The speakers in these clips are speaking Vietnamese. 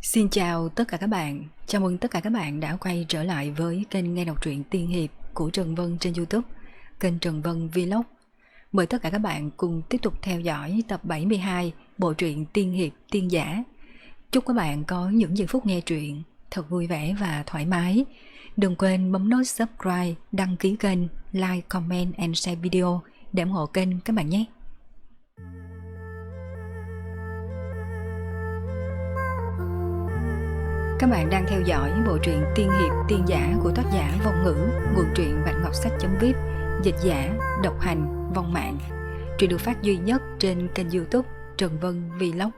Xin chào tất cả các bạn, chào mừng tất cả các bạn đã quay trở lại với kênh nghe đọc truyện tiên hiệp của Trần Vân trên YouTube, kênh Trần Vân Vlog. Mời tất cả các bạn cùng tiếp tục theo dõi tập 72 bộ truyện tiên hiệp tiên giả. Chúc các bạn có những giây phút nghe truyện thật vui vẻ và thoải mái. Đừng quên bấm nút subscribe, đăng ký kênh, like, comment and share video để ủng hộ kênh các bạn nhé. Các bạn đang theo dõi bộ truyện tiên hiệp tiên giả của tác giả Vong Ngữ, nguồn truyện Bạch Ngọc Sách.vip, dịch giả Độc Hành, Vong Mạng. Truyện được phát duy nhất trên kênh YouTube Trần Vân Vlog.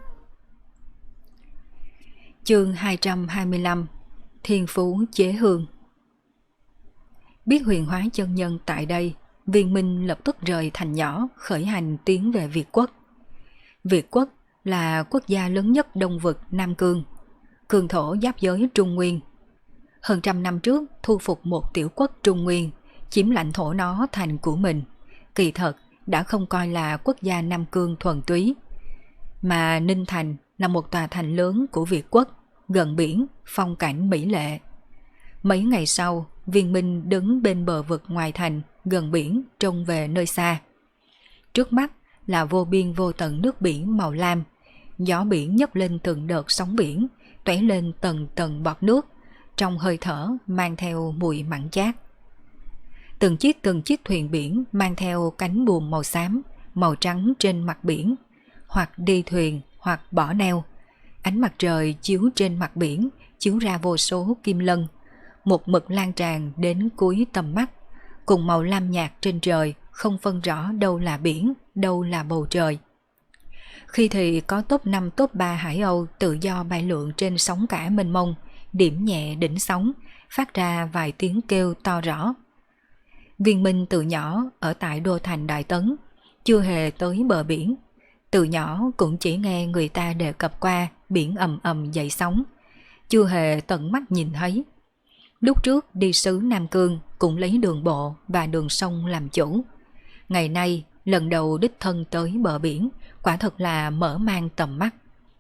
Chương 225: Thiên Phú Chế Hương. Biết huyền hóa chân nhân tại đây, Viên Minh lập tức rời thành nhỏ, khởi hành tiến về Việt Quốc. Việt Quốc là quốc gia lớn nhất Đông vực Nam Cương, cường thổ giáp giới Trung Nguyên. Hơn trăm năm trước thu phục một tiểu quốc Trung Nguyên, chiếm lãnh thổ nó thành của mình, kỳ thật đã không coi là quốc gia Nam Cương thuần túy. Mà Ninh Thành là một tòa thành lớn của Việt Quốc, gần biển, phong cảnh mỹ lệ. Mấy ngày sau, Viên Minh đứng bên bờ vực ngoài thành, gần biển, trông về nơi xa. Trước mắt là vô biên vô tận nước biển màu lam, gió biển nhấc lên từng đợt sóng biển, tóe lên tầng tầng bọt nước, trong hơi thở mang theo mùi mặn chát. Từng chiếc thuyền biển mang theo cánh buồm màu xám, màu trắng trên mặt biển, hoặc đi thuyền hoặc bỏ neo. Ánh mặt trời chiếu trên mặt biển, chiếu ra vô số kim lân, một mực lan tràn đến cuối tầm mắt, cùng màu lam nhạt trên trời, không phân rõ đâu là biển, đâu là bầu trời. Khi thì có top 5 top 3 Hải Âu tự do bay lượn trên sóng cả mênh mông, điểm nhẹ đỉnh sóng, phát ra vài tiếng kêu to rõ. Viên Minh từ nhỏ ở tại đô thành Đại Tấn, chưa hề tới bờ biển. Từ nhỏ cũng chỉ nghe người ta đề cập qua biển ầm ầm dậy sóng, chưa hề tận mắt nhìn thấy. Lúc trước đi xứ Nam Cương cũng lấy đường bộ và đường sông làm chủ. Ngày nay lần đầu đích thân tới bờ biển, quả thật là mở mang tầm mắt.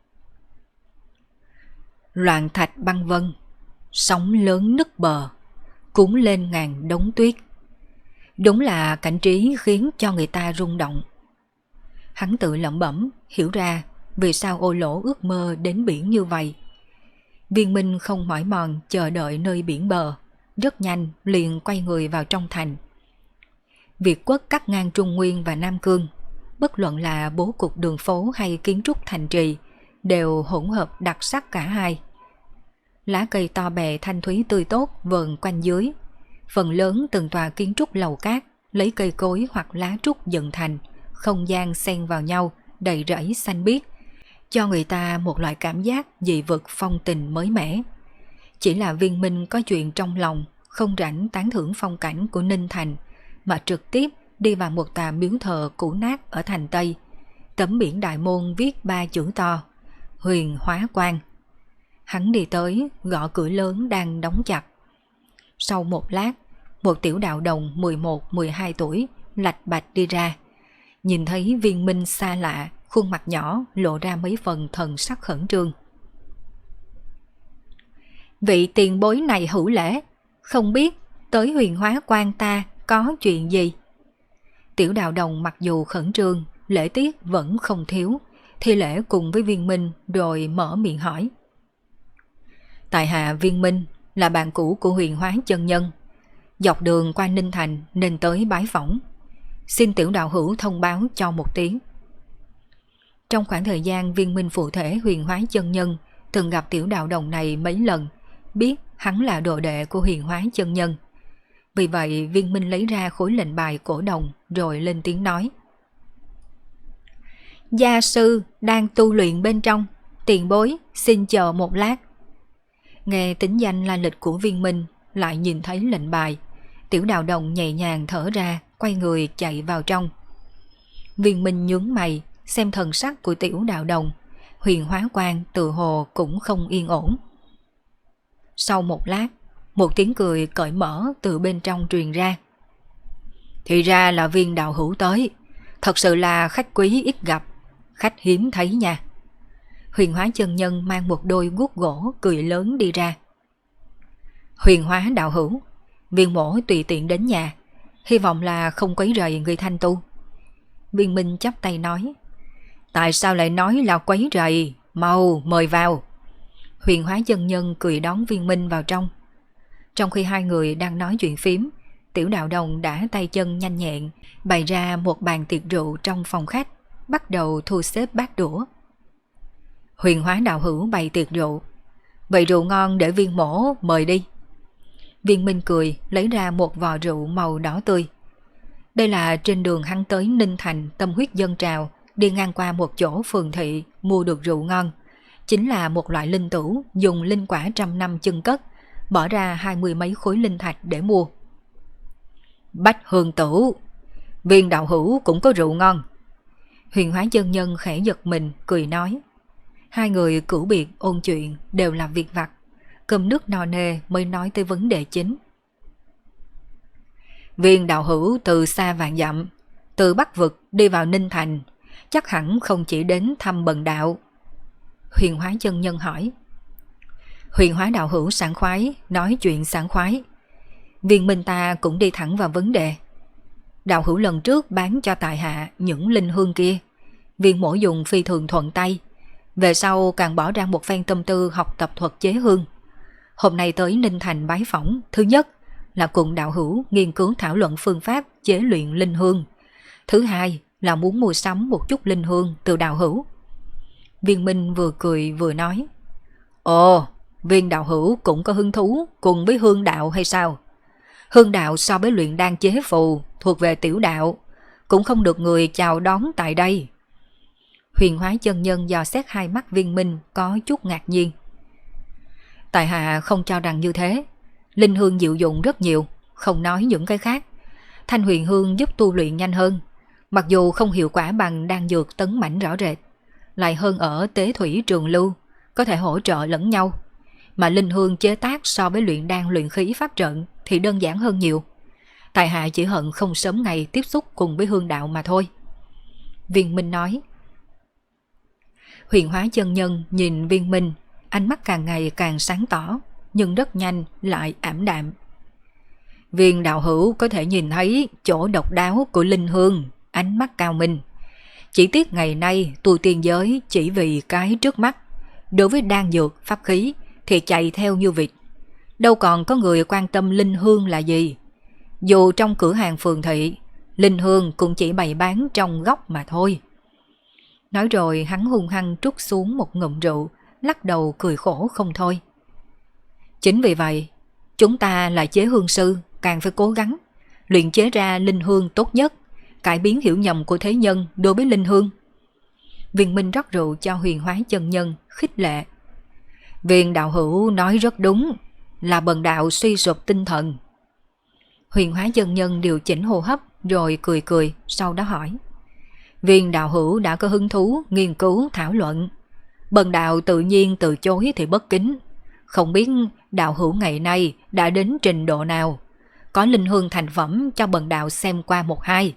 Loạn thạch băng vân, sóng lớn nứt bờ, cuốn lên ngàn đống tuyết. Đúng là cảnh trí khiến cho người ta rung động. Hắn tự lẩm bẩm, hiểu ra vì sao Ô Lỗ ước mơ đến biển như vậy. Viên Minh không mỏi mòn chờ đợi nơi biển bờ, rất nhanh liền quay người vào trong thành. Việt Quốc cắt ngang Trung Nguyên và Nam Cương, bất luận là bố cục đường phố hay kiến trúc thành trì, đều hỗn hợp đặc sắc cả hai. Lá cây to bè thanh thúy tươi tốt vờn quanh dưới, phần lớn từng tòa kiến trúc lầu cát lấy cây cối hoặc lá trúc dựng thành, không gian xen vào nhau, đầy rẫy xanh biếc, cho người ta một loại cảm giác dị vực phong tình mới mẻ. Chỉ là Viên Minh có chuyện trong lòng, không rảnh tán thưởng phong cảnh của Ninh Thành, mà trực tiếp đi vào một tòa miếu thờ cũ nát ở thành Tây. Tấm biển đại môn viết 3 chữ to: Huyền Hóa Quang. Hắn đi tới, gõ cửa lớn đang đóng chặt. Sau một lát, một tiểu đạo đồng 11-12 tuổi lạch bạch đi ra. Nhìn thấy Viên Minh xa lạ, khuôn mặt nhỏ lộ ra mấy phần thần sắc khẩn trương. Vị tiền bối này hữu lễ, không biết tới Huyền Hóa Quang ta có chuyện gì? Tiểu đạo đồng mặc dù khẩn trương, lễ tiết vẫn không thiếu, thi lễ cùng với Viên Minh rồi mở miệng hỏi. Tại hạ Viên Minh là bạn cũ của Huyền Hóa chân nhân, dọc đường qua Ninh Thành nên tới bái phỏng, xin tiểu đạo hữu thông báo cho một tiếng. Trong khoảng thời gian Viên Minh phụ thể Huyền Hóa chân nhân, từng gặp tiểu đạo đồng này mấy lần, biết hắn là đồ đệ của Huyền Hóa chân nhân. Vì vậy Viên Minh lấy ra khối lệnh bài cổ đồng rồi lên tiếng nói. Gia sư đang tu luyện bên trong, tiền bối xin chờ một lát. Nghe tính danh la lịch của Viên Minh, lại nhìn thấy lệnh bài, tiểu đạo đồng nhẹ nhàng thở ra, quay người chạy vào trong. Viên Minh nhướng mày, xem thần sắc của tiểu đạo đồng, Huyền Hóa Quang tự hồ cũng không yên ổn. Sau một lát, một tiếng cười cởi mở từ bên trong truyền ra. Thì ra là Viên đạo hữu tới, thật sự là khách quý ít gặp, khách hiếm thấy nha. Huyền Hóa chân nhân mang một đôi guốc gỗ cười lớn đi ra. Huyền Hóa đạo hữu, Viên mỗ tùy tiện đến nhà, hy vọng là không quấy rầy người thanh tu. Viên Minh chắp tay nói. Tại sao lại nói là quấy rầy? Mau mời vào. Huyền Hóa chân nhân cười đón Viên Minh vào trong. Trong khi hai người đang nói chuyện phím, Tiểu Đạo Đồng đã tay chân nhanh nhẹn bày ra một bàn tiệc rượu trong phòng khách, bắt đầu thu xếp bát đũa. Huyền Hóa đạo hữu bày tiệc rượu, vậy rượu ngon để viên mỗ mời đi. Viên Minh cười lấy ra một vò rượu màu đỏ tươi. Đây là trên đường hắn tới Ninh Thành tâm huyết dâng trào, đi ngang qua một chỗ phường thị mua được rượu ngon. Chính là một loại linh tửu dùng linh quả 100 năm chưng cất, bỏ ra 20 mấy khối linh thạch để mua. Bách hương tửu, Viên đạo hữu cũng có rượu ngon. Huyền Hóa chân nhân khẽ giật mình cười nói. Hai người cửu biệt ôn chuyện đều là việc vặt, cơm nước no nê mới nói tới vấn đề chính. Viên đạo hữu từ xa vạn dặm, từ Bắc Vực đi vào Ninh Thành, chắc hẳn không chỉ đến thăm bần đạo. Huyền Hóa chân nhân hỏi. Huyền Hóa đạo hữu sảng khoái, nói chuyện sảng khoái. Viên Minh ta cũng đi thẳng vào vấn đề. Đạo hữu lần trước bán cho tại hạ những linh hương kia, viên mổ dùng phi thường thuận tay, về sau càng bỏ ra một phen tâm tư học tập thuật chế hương. Hôm nay tới Ninh Thành bái phỏng, thứ nhất là cùng đạo hữu nghiên cứu thảo luận phương pháp chế luyện linh hương. Thứ hai là muốn mua sắm một chút linh hương từ đạo hữu. Viên Minh vừa cười vừa nói. Ồ, Viên đạo hữu cũng có hứng thú cùng với hương đạo hay sao? Hương đạo so với luyện đan chế phù thuộc về tiểu đạo, cũng không được người chào đón tại đây. Huyền Hóa chân nhân dò xét hai mắt Viên Minh có chút ngạc nhiên. Tại hạ không cho rằng như thế. Linh hương diệu dụng rất nhiều, không nói những cái khác. Thanh huyền hương giúp tu luyện nhanh hơn, mặc dù không hiệu quả bằng đan dược tấn mãnh rõ rệt, lại hơn ở tế thủy trường lưu, có thể hỗ trợ lẫn nhau. Mà linh hương chế tác so với luyện đan luyện khí pháp trận thì đơn giản hơn nhiều. Tại hạ chỉ hận không sớm ngày tiếp xúc cùng với hương đạo mà thôi. Viên Minh nói. Huyền Hóa chân nhân nhìn Viên Minh, ánh mắt càng ngày càng sáng tỏ, nhưng rất nhanh lại ảm đạm. Viên đạo hữu có thể nhìn thấy chỗ độc đáo của linh hương, ánh mắt cao minh. Chỉ tiếc ngày nay tu tiên giới chỉ vì cái trước mắt, đối với đan dược pháp khí thì chạy theo như vịt, đâu còn có người quan tâm linh hương là gì. Dù trong cửa hàng phường thị, linh hương cũng chỉ bày bán trong góc mà thôi. Nói rồi hắn hung hăng trút xuống một ngụm rượu, lắc đầu cười khổ không thôi. Chính vì vậy, chúng ta là chế hương sư càng phải cố gắng luyện chế ra linh hương tốt nhất, cải biến hiểu nhầm của thế nhân đối với linh hương. Viên Minh rót rượu cho Huyền Hóa chân nhân khích lệ. Viên đạo hữu nói rất đúng, là bần đạo suy sụp tinh thần. Huyền Hóa chân nhân điều chỉnh hô hấp rồi cười cười, sau đó hỏi. Viên đạo hữu đã có hứng thú nghiên cứu thảo luận, bần đạo tự nhiên từ chối thì bất kính. Không biết đạo hữu ngày nay đã đến trình độ nào, có linh hương thành phẩm cho bần đạo xem qua một hai.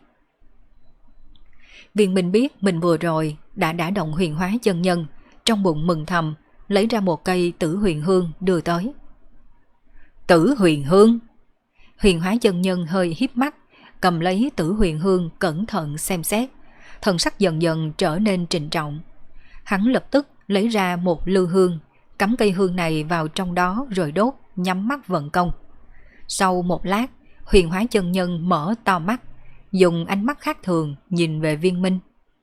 Viên Minh biết mình vừa rồi đã đả động Huyền Hóa chân nhân, trong bụng mừng thầm, lấy ra một cây tử huyền hương đưa tới. Tử huyền hương? Huyền Hóa chân nhân hơi híp mắt, cầm lấy tử huyền hương cẩn thận xem xét, thần sắc dần dần trở nên trịnh trọng. Hắn lập tức lấy ra một lư hương, cắm cây hương này vào trong đó rồi đốt, nhắm mắt vận công. Sau một lát, Huyền Hóa chân nhân mở to mắt, dùng ánh mắt khác thường nhìn về Viên Minh.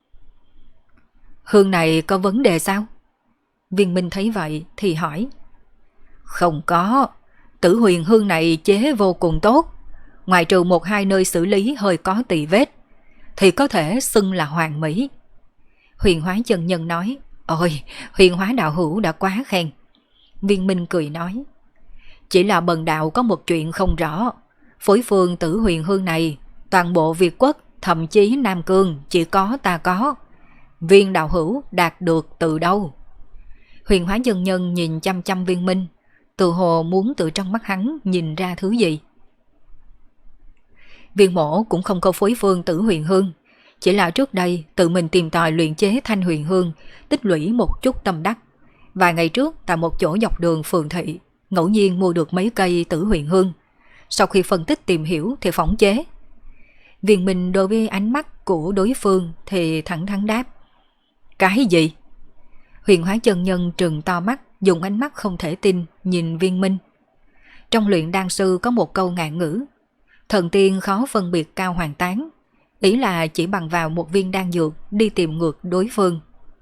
Hương này có vấn đề sao? Viên Minh thấy vậy thì hỏi. Không có, tử huyền hương này chế vô cùng tốt, ngoài trừ một hai nơi xử lý hơi có tì vết, thì có thể xưng là hoàn mỹ. Huyền Hóa chân nhân nói. Ôi, Huyền Hóa đạo hữu đã quá khen. Viên Minh cười nói. Chỉ là bần đạo có một chuyện không rõ. Phối phương tử huyền hương này, toàn bộ Việt quốc, thậm chí Nam Cương chỉ có ta có. Viên đạo hữu đạt được từ đâu? Huyền Hóa chân nhân nhìn chăm chăm Viên Minh, tự hồ muốn từ trong mắt hắn nhìn ra thứ gì. Viên mổ cũng không có phối phương tử huyền hương, Chỉ là trước đây tự mình tìm tòi luyện chế thanh huyền hương, tích lũy một chút tâm đắc. Vài ngày trước tại một chỗ dọc đường phường thị, ngẫu nhiên mua được mấy cây tử huyền hương. Sau khi phân tích tìm hiểu thì phỏng chế. Viên Minh đối với ánh mắt của đối phương thì thẳng thắn đáp. Cái gì? Huyền Hóa chân nhân trừng to mắt, dùng ánh mắt không thể tin nhìn Viên Minh. Trong luyện đan sư có một câu ngạn ngữ: thần tiên khó phân biệt cao hoàng tán. Ý là chỉ bằng vào một viên đan dược đi tìm ngược đối phương.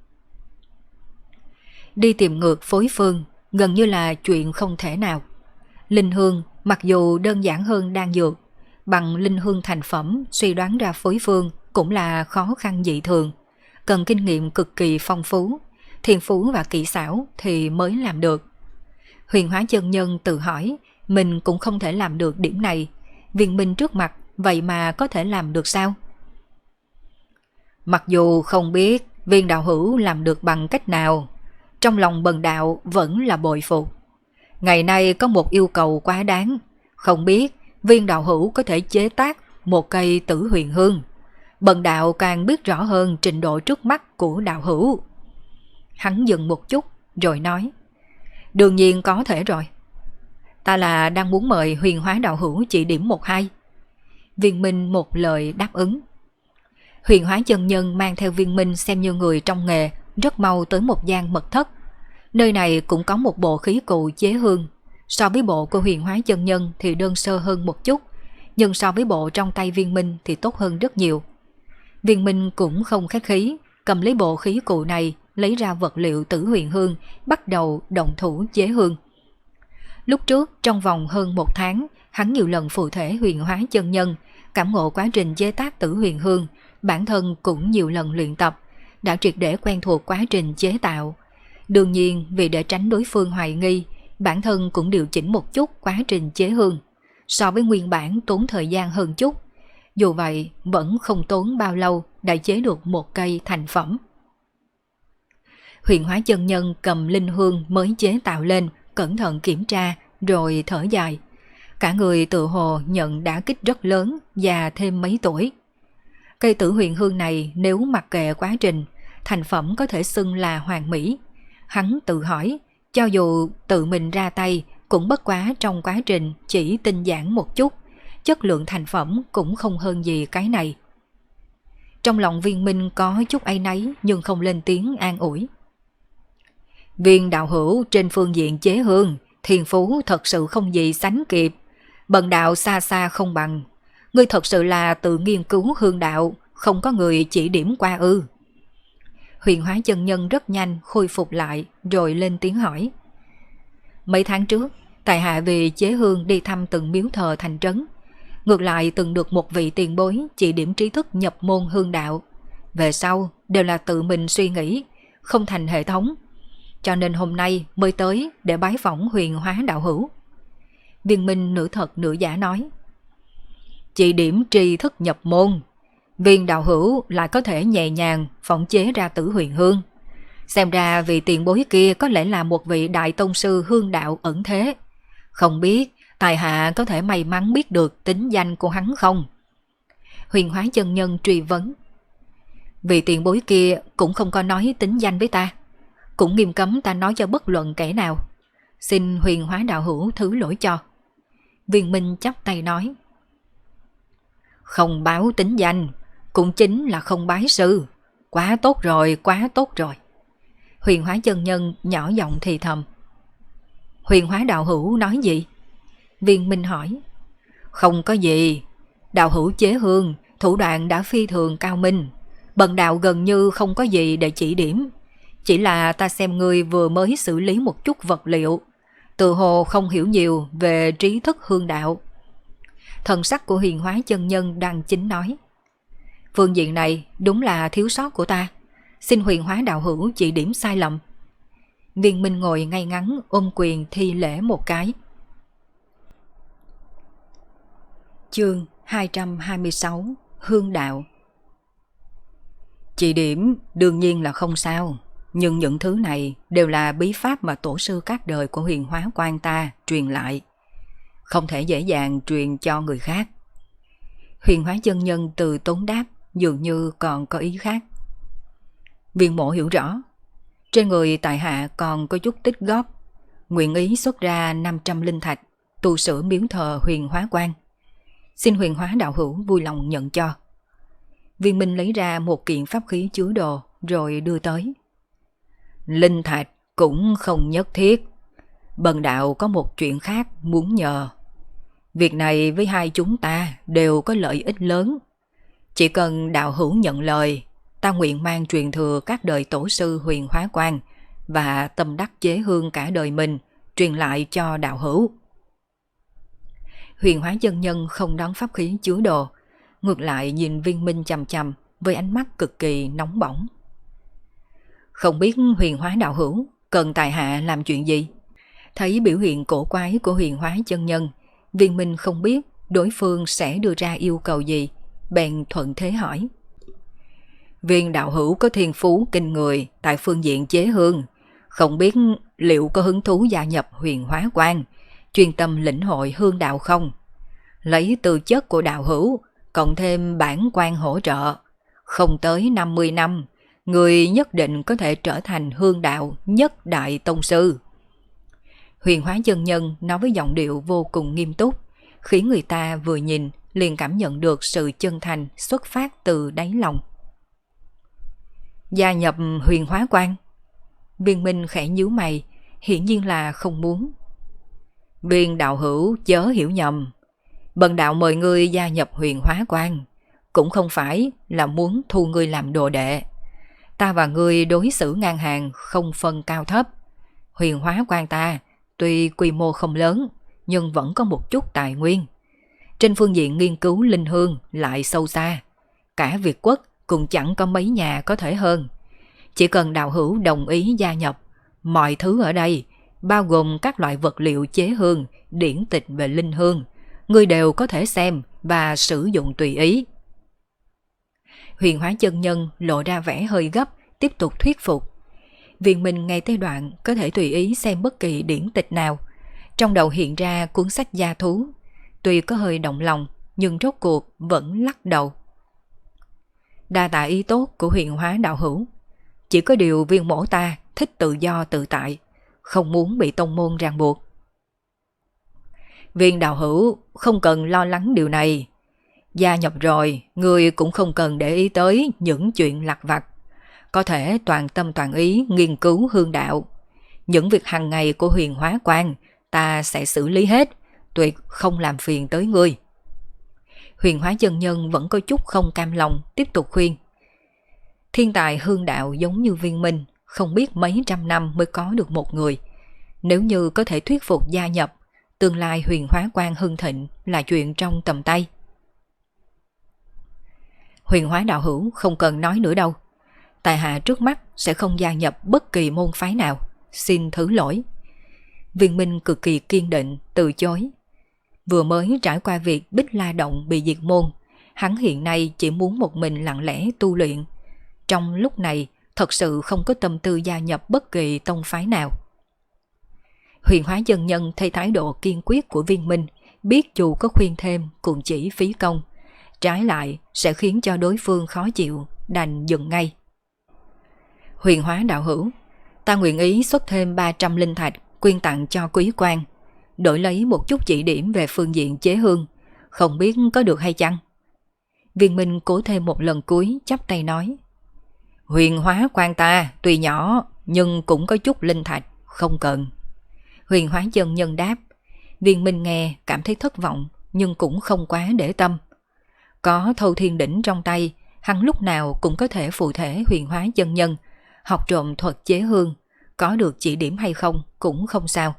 Đi tìm ngược phối phương gần như là chuyện không thể nào. Linh hương mặc dù đơn giản hơn đan dược, bằng linh hương thành phẩm suy đoán ra phối phương cũng là khó khăn dị thường, cần kinh nghiệm cực kỳ phong phú, thiên phú và kỹ xảo thì mới làm được. Huyền Hóa chân nhân tự hỏi, mình cũng không thể làm được điểm này, Viên Minh trước mặt vậy mà có thể làm được sao? Mặc dù không biết viên đạo hữu làm được bằng cách nào, trong lòng bần đạo vẫn là bội phục. Ngày nay có một yêu cầu quá đáng, không biết viên đạo hữu có thể chế tác một cây tử huyền hương. Bần đạo càng biết rõ hơn trình độ trước mắt của đạo hữu. Hắn dừng một chút rồi nói, đương nhiên có thể rồi. Ta là đang muốn mời Huyền Hóa đạo hữu chỉ điểm một hai. Viên Minh một lời đáp ứng. Huyền Hóa chân nhân mang theo Viên Minh xem như người trong nghề, rất mau tới một gian mật thất. Nơi này cũng có một bộ khí cụ chế hương. So với bộ của Huyền Hóa chân nhân thì đơn sơ hơn một chút, nhưng so với bộ trong tay Viên Minh thì tốt hơn rất nhiều. Viên Minh cũng không khách khí, cầm lấy bộ khí cụ này, lấy ra vật liệu tử huyền hương, bắt đầu động thủ chế hương. Lúc trước trong vòng hơn một tháng, hắn nhiều lần phụ thể Huyền Hóa chân nhân, cảm ngộ quá trình chế tác tử huyền hương, bản thân cũng nhiều lần luyện tập, đã triệt để quen thuộc quá trình chế tạo. Đương nhiên vì để tránh đối phương hoài nghi, bản thân cũng điều chỉnh một chút quá trình chế hương, so với nguyên bản tốn thời gian hơn chút. Dù vậy vẫn không tốn bao lâu đã chế được một cây thành phẩm. Huyền Hóa chân nhân cầm linh hương mới chế tạo lên, cẩn thận kiểm tra rồi thở dài. Cả người tự hồ nhận đả kích rất lớn, già thêm mấy tuổi. Cây tử huyền hương này nếu mặc kệ quá trình, thành phẩm có thể xưng là hoàn mỹ. Hắn tự hỏi, cho dù tự mình ra tay cũng bất quá trong quá trình chỉ tinh giản một chút, chất lượng thành phẩm cũng không hơn gì cái này. Trong lòng Viên Minh có chút áy náy nhưng không lên tiếng an ủi. Viên đạo hữu trên phương diện chế hương, thiên phú thật sự không gì sánh kịp. Bần đạo xa xa không bằng. Ngươi thật sự là tự nghiên cứu hương đạo, không có người chỉ điểm qua ư? Huyền Hóa chân nhân rất nhanh khôi phục lại rồi lên tiếng hỏi. Mấy tháng trước, tại hạ vì chế hương đi thăm từng miếu thờ thành trấn. Ngược lại từng được một vị tiền bối chỉ điểm trí thức nhập môn hương đạo. Về sau đều là tự mình suy nghĩ, không thành hệ thống. Cho nên hôm nay mới tới để bái phỏng Huyền Hóa đạo hữu. Viên Minh nửa thật nửa giả nói. Chỉ điểm tri thức nhập môn, Viên đạo hữu lại có thể nhẹ nhàng phỏng chế ra tử huyền hương. Xem ra vị tiền bối kia có lẽ là một vị đại tông sư hương đạo ẩn thế. Không biết tài hạ có thể may mắn biết được tính danh của hắn không? Huyền Hóa chân nhân truy vấn. Vị tiền bối kia cũng không có nói tính danh với ta, cũng nghiêm cấm ta nói cho bất luận kẻ nào. Xin Huyền Hóa đạo hữu thứ lỗi cho. Viên Minh chắp tay nói. Không báo tính danh cũng chính là không bái sư. Quá tốt rồi, quá tốt rồi. Huyền Hóa chân nhân nhỏ giọng thì thầm. Huyền Hóa đạo hữu nói gì? Viên Minh hỏi. Không có gì. Đạo hữu chế hương, thủ đoạn đã phi thường cao minh. Bần đạo gần như không có gì để chỉ điểm. Chỉ là ta xem ngươi vừa mới xử lý một chút vật liệu, tự hồ không hiểu nhiều về trí thức hương đạo. Thần sắc của Huyền Hóa chân nhân đang chính nói. Phương diện này đúng là thiếu sót của ta, xin Huyền Hóa đạo hữu chỉ điểm sai lầm. Viên Minh ngồi ngay ngắn ôm quyền thi lễ một cái. Chương 226 Hương đạo. Chỉ điểm đương nhiên là không sao, nhưng những thứ này đều là bí pháp mà tổ sư các đời của Huyền Hóa quan ta truyền lại, không thể dễ dàng truyền cho người khác. Huyền Hóa chân nhân từ tốn đáp, dường như còn có ý khác. Viên mộ hiểu rõ, trên người tại hạ còn có chút tích góp, nguyện ý xuất ra 500 linh thạch, tu sửa miếu thờ Huyền Hóa Quan. Xin Huyền Hóa đạo hữu vui lòng nhận cho. Viên Minh lấy ra một kiện pháp khí chứa đồ rồi đưa tới. Linh thạch cũng không nhất thiết. Bần đạo có một chuyện khác muốn nhờ. Việc này với hai chúng ta đều có lợi ích lớn. Chỉ cần đạo hữu nhận lời, ta nguyện mang truyền thừa các đời tổ sư Huyền Hóa Quan và tâm đắc chế hương cả đời mình truyền lại cho đạo hữu. Huyền Hóa chân nhân không đón pháp khí chứa đồ, ngược lại nhìn Viên Minh chằm chằm với ánh mắt cực kỳ nóng bỏng. Không biết Huyền Hóa đạo hữu cần tại hạ làm chuyện gì? Thấy biểu hiện cổ quái của Huyền Hóa chân nhân, Viên Minh không biết đối phương sẽ đưa ra yêu cầu gì, bèn thuận thế hỏi. Viên đạo hữu có thiên phú kinh người tại phương diện chế hương, không biết liệu có hứng thú gia nhập Huyền Hóa Quan, chuyên tâm lĩnh hội hương đạo không? Lấy tư chất của đạo hữu, cộng thêm bản quan hỗ trợ, không tới 50 năm, người nhất định có thể trở thành hương đạo nhất đại tông sư. Huyền Hóa chân nhân nói với giọng điệu vô cùng nghiêm túc, khiến người ta vừa nhìn liền cảm nhận được sự chân thành xuất phát từ đáy lòng. Gia nhập Huyền Hóa Quan? Viên Minh khẽ nhíu mày, hiển nhiên là không muốn. Viên đạo hữu chớ hiểu nhầm, bần đạo mời ngươi gia nhập Huyền Hóa Quan cũng không phải là muốn thu ngươi làm đồ đệ. Ta và ngươi đối xử ngang hàng, không phân cao thấp. Huyền Hóa Quan ta tuy quy mô không lớn, nhưng vẫn có một chút tài nguyên. Trên phương diện nghiên cứu linh hương lại sâu xa. Cả Việt quốc cũng chẳng có mấy nhà có thể hơn. Chỉ cần đạo hữu đồng ý gia nhập, mọi thứ ở đây, bao gồm các loại vật liệu chế hương, điển tịch về linh hương, ngươi đều có thể xem và sử dụng tùy ý. Huyền Hóa chân nhân lộ ra vẻ hơi gấp, tiếp tục thuyết phục. Viên Minh ngay tới đoạn có thể tùy ý xem bất kỳ điển tịch nào. Trong đầu hiện ra cuốn sách gia thú. Tuy có hơi động lòng, nhưng rốt cuộc vẫn lắc đầu. Đa tạ ý tốt của Huyền Hóa đạo hữu. Chỉ có điều viên mổ ta thích tự do tự tại, không muốn bị tông môn ràng buộc. Viên đạo hữu không cần lo lắng điều này. Gia nhập rồi, người cũng không cần để ý tới những chuyện lặt vặt. Có thể toàn tâm toàn ý nghiên cứu hương đạo. Những việc hàng ngày của Huyền Hóa Quan ta sẽ xử lý hết, tuyệt không làm phiền tới ngươi. Huyền Hóa chân nhân vẫn có chút không cam lòng, tiếp tục khuyên. Thiên tài hương đạo giống như Viên Minh, không biết mấy trăm năm mới có được một người. Nếu như có thể thuyết phục gia nhập, tương lai Huyền Hóa Quan hưng thịnh là chuyện trong tầm tay. Huyền Hóa đạo hữu không cần nói nữa đâu. Tại hạ trước mắt sẽ không gia nhập bất kỳ môn phái nào, xin thứ lỗi. Viên Minh cực kỳ kiên định, từ chối. Vừa mới trải qua việc Bích La Động bị diệt môn, hắn hiện nay chỉ muốn một mình lặng lẽ tu luyện. Trong lúc này, thật sự không có tâm tư gia nhập bất kỳ tông phái nào. Huyền Hóa chân nhân thấy thái độ kiên quyết của Viên Minh, biết dù có khuyên thêm cũng chỉ phí công. Trái lại sẽ khiến cho đối phương khó chịu, đành dừng ngay. Huyền Hóa đạo hữu, ta nguyện ý xuất thêm 300 linh thạch quyên tặng cho quý quan, đổi lấy một chút chỉ điểm về phương diện chế hương, không biết có được hay chăng? Viên Minh cố thêm một lần cuối, chắp tay nói. Huyền Hóa Quan ta tuy nhỏ nhưng cũng có chút linh thạch, không cần. Huyền Hóa chân nhân đáp. Viên Minh nghe cảm thấy thất vọng, nhưng cũng không quá để tâm. Có Thâu Thiên Đỉnh trong tay, hắn lúc nào cũng có thể phụ thể Huyền Hóa chân nhân, học trộm thuật chế hương, có được chỉ điểm hay không cũng không sao.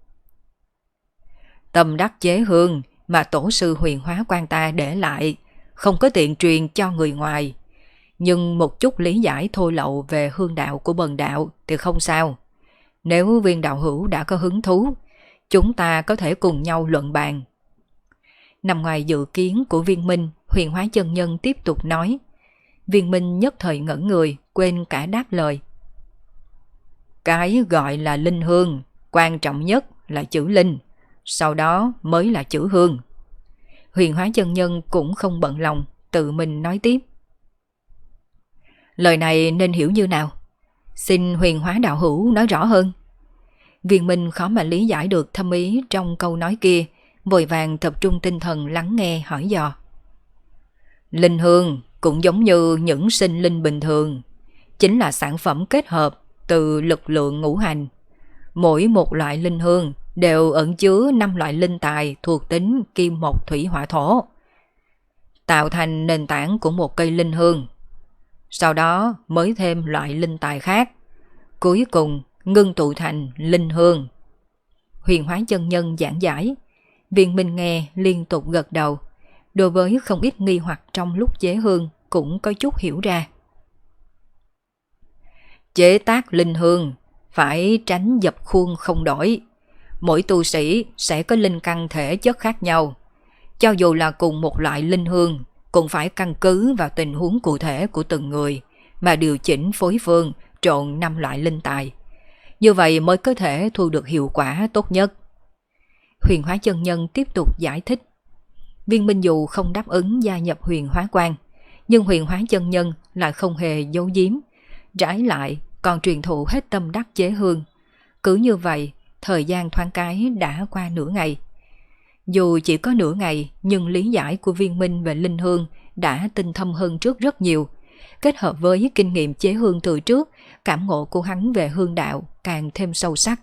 Tâm đắc chế hương mà tổ sư Huyền Hóa Quan ta để lại, không có tiện truyền cho người ngoài. Nhưng một chút lý giải thô lậu về hương đạo của bần đạo thì không sao. Nếu Viên đạo hữu đã có hứng thú, chúng ta có thể cùng nhau luận bàn. Nằm ngoài dự kiến của Viên Minh, Huyền Hóa chân nhân tiếp tục nói. Viên Minh nhất thời ngẩn người, quên cả đáp lời. Cái gọi là linh hương, quan trọng nhất là chữ linh, sau đó mới là chữ hương. Huyền Hóa chân nhân cũng không bận lòng, tự mình nói tiếp. Lời này nên hiểu như nào? Xin huyền hóa đạo hữu nói rõ hơn. Viên Minh khó mà lý giải được thâm ý trong câu nói kia, vội vàng tập trung tinh thần lắng nghe hỏi dò. Linh hương cũng giống như những sinh linh bình thường, chính là sản phẩm kết hợp từ lực lượng ngũ hành. Mỗi một loại linh hương đều ẩn chứa 5 loại linh tài thuộc tính kim mộc thủy hỏa thổ, tạo thành nền tảng của một cây linh hương. Sau đó mới thêm loại linh tài khác, cuối cùng ngưng tụ thành linh hương. Huyền Hóa chân nhân giảng giải, Viên Minh nghe liên tục gật đầu, đối với không ít nghi hoặc trong lúc chế hương cũng có chút hiểu ra. Chế tác linh hương phải tránh dập khuôn không đổi. Mỗi tu sĩ sẽ có linh căn thể chất khác nhau. Cho dù là cùng một loại linh hương, cũng phải căn cứ vào tình huống cụ thể của từng người mà điều chỉnh phối phương trộn 5 loại linh tài. Như vậy mới có thể thu được hiệu quả tốt nhất. Huyền Hóa chân nhân tiếp tục giải thích. Viên Minh dù không đáp ứng gia nhập Huyền Hóa Quan, nhưng Huyền Hóa chân nhân lại không hề giấu giếm, trái lại còn truyền thụ hết tâm đắc chế hương. Cứ như vậy, thời gian thoáng cái đã qua nửa ngày. Dù chỉ có nửa ngày, nhưng lý giải của Viên Minh về linh hương đã tinh thâm hơn trước rất nhiều. Kết hợp với kinh nghiệm chế hương từ trước, cảm ngộ của hắn về hương đạo càng thêm sâu sắc.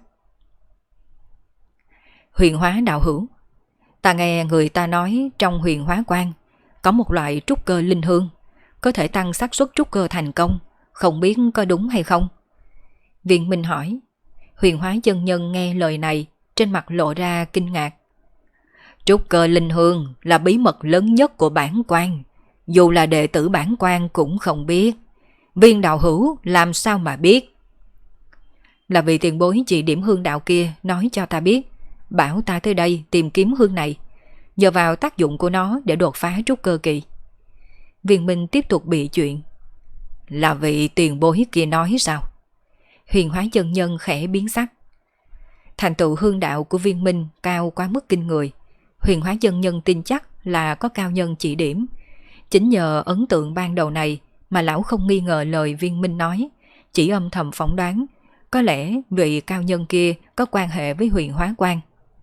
Huyền Hóa đạo hữu, ta nghe người ta nói trong Huyền Hóa Quan có một loại trúc cơ linh hương, có thể tăng xác suất trúc cơ thành công, không biết có đúng hay không? Viên Minh hỏi. Huyền Hóa chân nhân nghe lời này, trên mặt lộ ra kinh ngạc. Trúc cơ linh hương là bí mật lớn nhất của bản quan, dù là đệ tử bản quan cũng không biết. Viên đạo hữu làm sao mà biết? Là vì tiền bối chỉ điểm hương đạo kia nói cho ta biết, bảo ta tới đây tìm kiếm hương này, nhờ vào tác dụng của nó để đột phá trúc cơ kỳ. Viên Minh tiếp tục bị chuyện. Là vị tiền bối kia nói sao? Huyền Hóa chân nhân khẽ biến sắc. Thành tựu hương đạo của Viên Minh cao quá mức kinh người. Huyền Hóa chân nhân tin chắc là có cao nhân chỉ điểm. Chính nhờ ấn tượng ban đầu này mà lão không nghi ngờ lời Viên Minh nói, chỉ âm thầm phỏng đoán có lẽ vị cao nhân kia có quan hệ với Huyền Hóa Quan.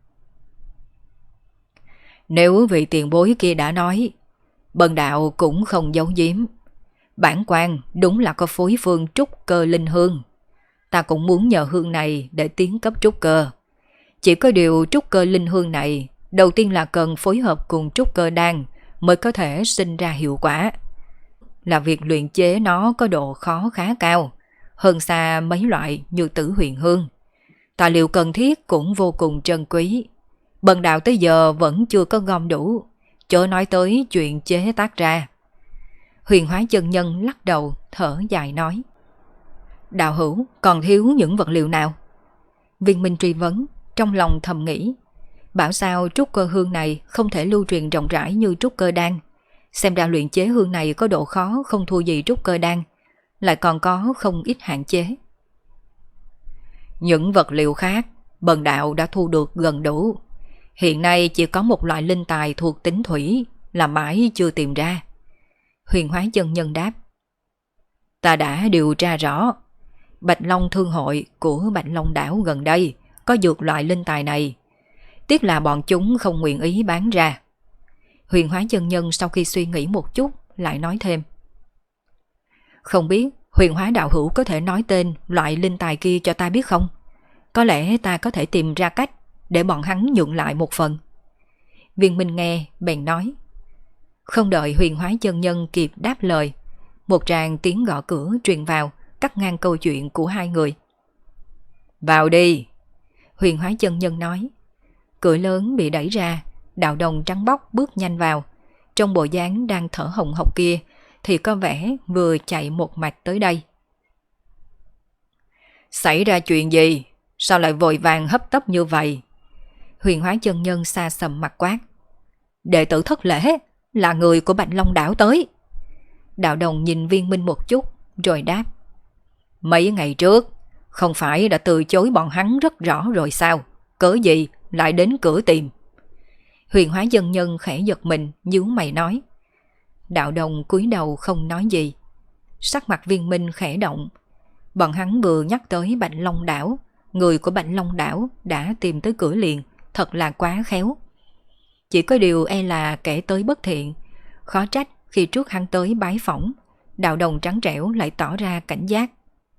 Nếu vị tiền bối kia đã nói, bần đạo cũng không giấu giếm. Bản quan đúng là có phối phương trúc cơ linh hương. Ta cũng muốn nhờ hương này để tiến cấp trúc cơ. Chỉ có điều trúc cơ linh hương này đầu tiên là cần phối hợp cùng trúc cơ đan mới có thể sinh ra hiệu quả. Là việc luyện chế nó có độ khó khá cao, hơn xa mấy loại như Tử Huyền Hương. Tài liệu cần thiết cũng vô cùng trân quý. Bần đạo tới giờ vẫn chưa có gom đủ, chớ nói tới chuyện chế tác ra. Huyền Hóa chân nhân lắc đầu thở dài nói. Đạo hữu còn thiếu những vật liệu nào? Viên Minh truy vấn, trong lòng thầm nghĩ. Bảo sao trúc cơ hương này không thể lưu truyền rộng rãi như trúc cơ đan. Xem ra luyện chế hương này có độ khó không thua gì trúc cơ đan, lại còn có không ít hạn chế. Những vật liệu khác bần đạo đã thu được gần đủ. Hiện nay chỉ có một loại linh tài thuộc tính thủy là mãi chưa tìm ra. Huyền Hóa chân nhân đáp. Ta đã điều tra rõ, Bạch Long Thương hội của Bạch Long đảo gần đây có dược loại linh tài này. Tiếc là bọn chúng không nguyện ý bán ra. Huyền Hóa chân nhân sau khi suy nghĩ một chút lại nói thêm. Không biết Huyền Hóa đạo hữu có thể nói tên loại linh tài kia cho ta biết không? Có lẽ ta có thể tìm ra cách để bọn hắn nhượng lại một phần. Viên Minh nghe bèn nói. Không đợi Huyền Hóa chân nhân kịp đáp lời, một tràng tiếng gõ cửa truyền vào, cắt ngang câu chuyện của hai người. Vào đi, Huyền Hóa chân nhân nói. Cửa lớn bị đẩy ra, đạo đồng trắng bóc bước nhanh vào. Trong bộ dáng đang thở hồng hộc kia thì có vẻ vừa chạy một mạch tới đây. Xảy ra chuyện gì? Sao lại vội vàng hấp tấp như vậy? Huyền Hóa chân nhân xa sầm mặt quát. Đệ tử thất lễ, là người của Bạch Long đảo tới. Đạo đồng nhìn Viên Minh một chút rồi đáp. Mấy ngày trước không phải đã từ chối bọn hắn rất rõ rồi sao? Cớ gì lại đến cửa tìm? Huyền Hóa chân nhân khẽ giật mình, nhíu mày nói. Đạo đồng cúi đầu không nói gì. sắc mặt Viên Minh khẽ động. Bọn hắn vừa nhắc tới Bạch Long đảo, người của Bạch Long đảo đã tìm tới cửa liền, thật là quá khéo. Chỉ có điều e là kẻ tới bất thiện, khó trách khi trước hắn tới bái phỏng, đạo đồng trắng trẻo lại tỏ ra cảnh giác.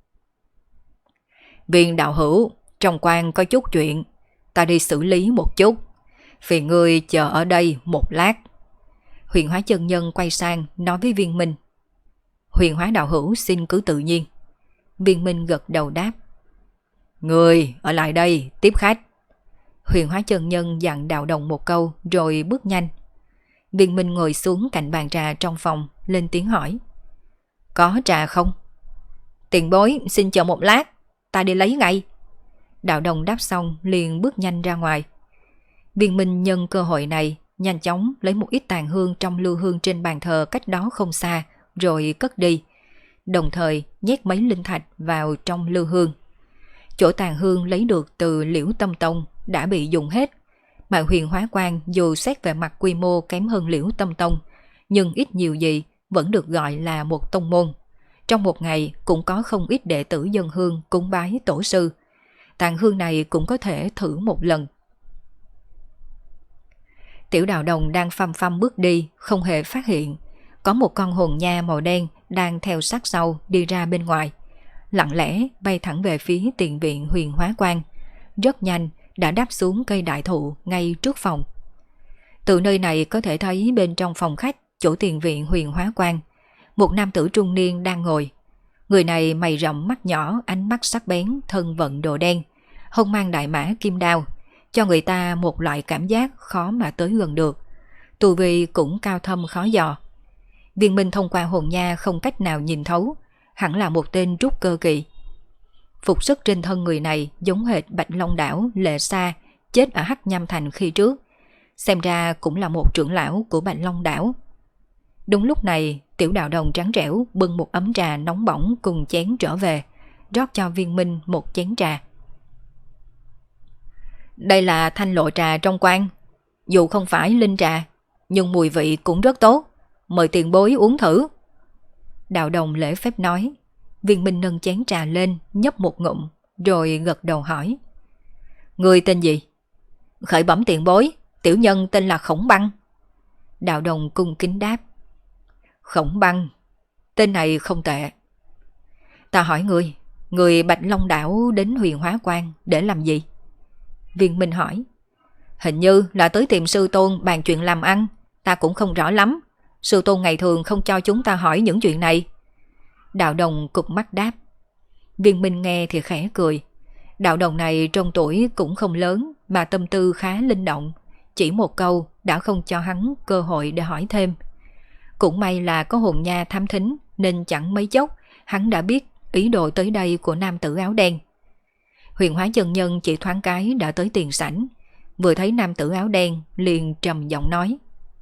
Viên đạo hữu, trong quan có chút chuyện, ta đi xử lý một chút, phiền ngươi chờ ở đây một lát. Huyền Hóa chân nhân quay sang nói với Viên Minh. Huyền Hóa đạo hữu xin cứ tự nhiên. Viên Minh gật đầu đáp. Ngươi ở lại đây tiếp khách. Huyền Hóa chân nhân dặn đạo đồng một câu rồi bước nhanh. Viên Minh ngồi xuống cạnh bàn trà trong phòng, lên tiếng hỏi. Có trà không? Tiền bối xin chờ một lát, ta đi lấy ngay. Đạo đồng đáp xong liền bước nhanh ra ngoài. Viên Minh nhân cơ hội này nhanh chóng lấy một ít tàn hương trong lưu hương trên bàn thờ cách đó không xa rồi cất đi, đồng thời nhét mấy linh thạch vào trong lưu hương. Chỗ tàn hương lấy được từ Liễu Tâm Tông đã bị dùng hết, mà Huyền Hóa Quan dù xét về mặt quy mô kém hơn Liễu Tâm Tông, nhưng ít nhiều gì vẫn được gọi là một tông môn. Trong một ngày cũng có không ít đệ tử dân hương cúng bái tổ sư. Tàn hương này cũng có thể thử một lần. Tiểu đạo đồng đang phăm phăm bước đi, không hề phát hiện có một con hồn nha màu đen đang theo sát sau đi ra bên ngoài, lặng lẽ bay thẳng về phía tiền viện Huyền Hóa Quan, rất nhanh đã đáp xuống cây đại thụ ngay trước phòng. Từ nơi này có thể thấy bên trong phòng khách chỗ tiền viện Huyền Hóa Quan, một nam tử trung niên đang ngồi. Người này mày rậm mắt nhỏ, ánh mắt sắc bén, thân vận đồ đen, hông mang đại mã kim đao, cho người ta một loại cảm giác khó mà tới gần được. Tu vi cũng cao thâm khó dò. Viên Minh thông qua hồn nha không cách nào nhìn thấu, hẳn là một tên trúc cơ kỳ. Phục sức trên thân người này giống hệt Bạch Long đảo Lệ Sa chết ở Hắc Nham Thành khi trước, xem ra cũng là một trưởng lão của Bạch Long đảo. Đúng lúc này, tiểu đạo đồng trắng trẻo bưng một ấm trà nóng bỏng cùng chén trở về, rót cho Viên Minh một chén trà. Đây là thanh lộ trà trong quan, dù không phải linh trà, nhưng mùi vị cũng rất tốt, mời tiền bối uống thử. Đạo đồng lễ phép nói. Viên Minh nâng chén trà lên, nhấp một ngụm, rồi gật đầu hỏi. Người tên gì? Khởi bẩm tiền bối, tiểu nhân tên là Khổng Băng. Đạo đồng cung kính đáp. Khổng Băng, tên này không tệ. Ta hỏi người Bạch Long đảo đến Huyền Hóa Quan để làm gì? Viên Minh hỏi. Hình như là tới tìm sư tôn bàn chuyện làm ăn, ta cũng không rõ lắm. Sư tôn ngày thường không cho chúng ta hỏi những chuyện này. Đạo đồng cụp mắt đáp. Viên Minh nghe thì khẽ cười. Đạo đồng này trong tuổi cũng không lớn mà tâm tư khá linh động, chỉ một câu đã không cho hắn cơ hội để hỏi thêm. Cũng may là có hồn nha thám thính nên chẳng mấy chốc hắn đã biết ý đồ tới đây của nam tử áo đen. Huyền Hóa chân nhân chỉ thoáng cái đã tới tiền sảnh, vừa thấy nam tử áo đen liền trầm giọng nói.